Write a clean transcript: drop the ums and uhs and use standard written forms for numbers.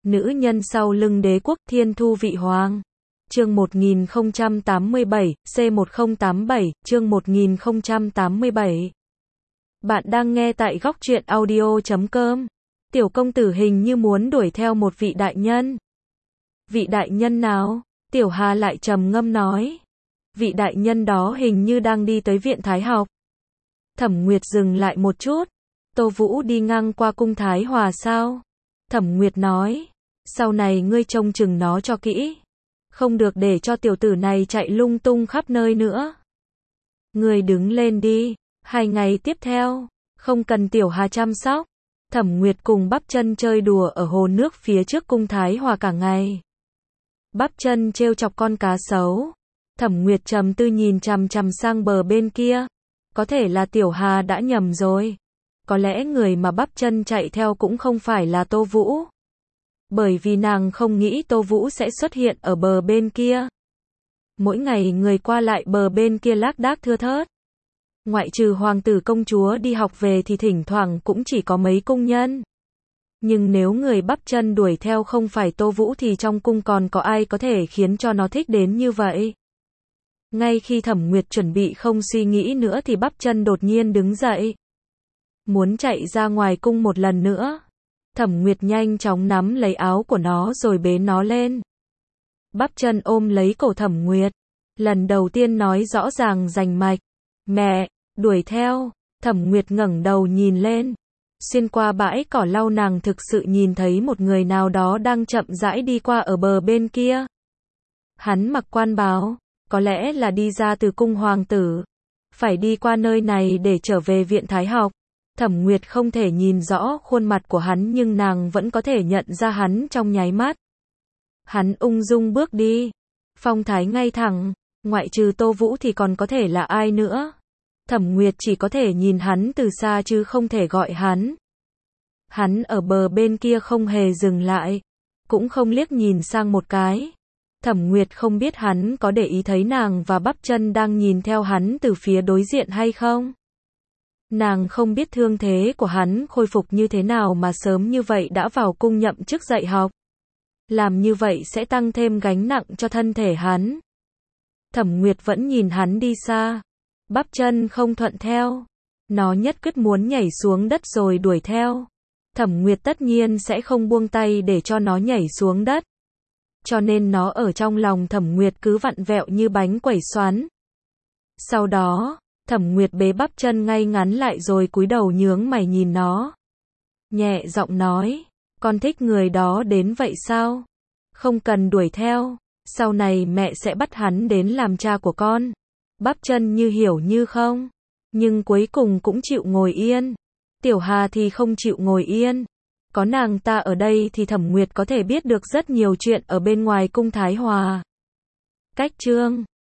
Nữ nhân sau lưng đế quốc Thiên Thu Vị Hoàng. Chương 1087, C1087, chương 1087. Bạn đang nghe tại góc truyện audio.com. Tiểu công tử hình như muốn đuổi theo một vị đại nhân. Vị đại nhân nào? Tiểu Hà lại trầm ngâm nói. Vị đại nhân đó hình như đang đi tới viện Thái học. Thẩm Nguyệt dừng lại một chút. Tô Vũ đi ngang qua cung Thái Hòa sao? Thẩm Nguyệt nói. Sau này ngươi trông chừng nó cho kỹ. Không được để cho tiểu tử này chạy lung tung khắp nơi nữa. Ngươi đứng lên đi. 2 ngày tiếp theo, không cần Tiểu Hà chăm sóc. Thẩm Nguyệt cùng Bắp Chân chơi đùa ở hồ nước phía trước cung Thái Hòa cả ngày. Bắp Chân trêu chọc con cá sấu. Thẩm Nguyệt trầm tư nhìn chằm chằm sang bờ bên kia. Có thể là Tiểu Hà đã nhầm rồi. Có lẽ người mà Bắp Chân chạy theo cũng không phải là Tô Vũ. Bởi vì nàng không nghĩ Tô Vũ sẽ xuất hiện ở bờ bên kia. Mỗi ngày người qua lại bờ bên kia lác đác thưa thớt. Ngoại trừ hoàng tử công chúa đi học về thì thỉnh thoảng cũng chỉ có mấy cung nhân. Nhưng nếu người Bắp Chân đuổi theo không phải Tô Vũ thì trong cung còn có ai có thể khiến cho nó thích đến như vậy? Ngay khi Thẩm Nguyệt chuẩn bị không suy nghĩ nữa thì Bắp Chân đột nhiên đứng dậy. Muốn chạy ra ngoài cung một lần nữa. Thẩm Nguyệt nhanh chóng nắm lấy áo của nó rồi bế nó lên. Bắp Chân ôm lấy cổ Thẩm Nguyệt. Lần đầu tiên nói rõ ràng rành mạch. Mẹ, đuổi theo. Thẩm Nguyệt ngẩng đầu nhìn lên. Xuyên qua bãi cỏ lau nàng thực sự nhìn thấy một người nào đó đang chậm rãi đi qua ở bờ bên kia. Hắn mặc quan bào, có lẽ là đi ra từ cung hoàng tử. Phải đi qua nơi này để trở về viện Thái học. Thẩm Nguyệt không thể nhìn rõ khuôn mặt của hắn nhưng nàng vẫn có thể nhận ra hắn trong nháy mắt. Hắn ung dung bước đi. Phong thái ngay thẳng. Ngoại trừ Tô Vũ thì còn có thể là ai nữa. Thẩm Nguyệt chỉ có thể nhìn hắn từ xa chứ không thể gọi hắn. Hắn ở bờ bên kia không hề dừng lại. Cũng không liếc nhìn sang một cái. Thẩm Nguyệt không biết hắn có để ý thấy nàng và Bắp Chân đang nhìn theo hắn từ phía đối diện hay không. Nàng không biết thương thế của hắn khôi phục như thế nào mà sớm như vậy đã vào cung nhậm chức dạy học. Làm như vậy sẽ tăng thêm gánh nặng cho thân thể hắn. Thẩm Nguyệt vẫn nhìn hắn đi xa. Bắp Chân không thuận theo. Nó nhất quyết muốn nhảy xuống đất rồi đuổi theo. Thẩm Nguyệt tất nhiên sẽ không buông tay để cho nó nhảy xuống đất. Cho nên nó ở trong lòng Thẩm Nguyệt cứ vặn vẹo như bánh quẩy xoắn. Sau đó, Thẩm Nguyệt bế Bắp Chân ngay ngắn lại rồi cúi đầu nhướng mày nhìn nó. Nhẹ giọng nói, con thích người đó đến vậy sao? Không cần đuổi theo, sau này mẹ sẽ bắt hắn đến làm cha của con. Bắp Chân như hiểu như không, nhưng cuối cùng cũng chịu ngồi yên. Tiểu Hà thì không chịu ngồi yên. Có nàng ta ở đây thì Thẩm Nguyệt có thể biết được rất nhiều chuyện ở bên ngoài cung Thái Hòa. Cách chương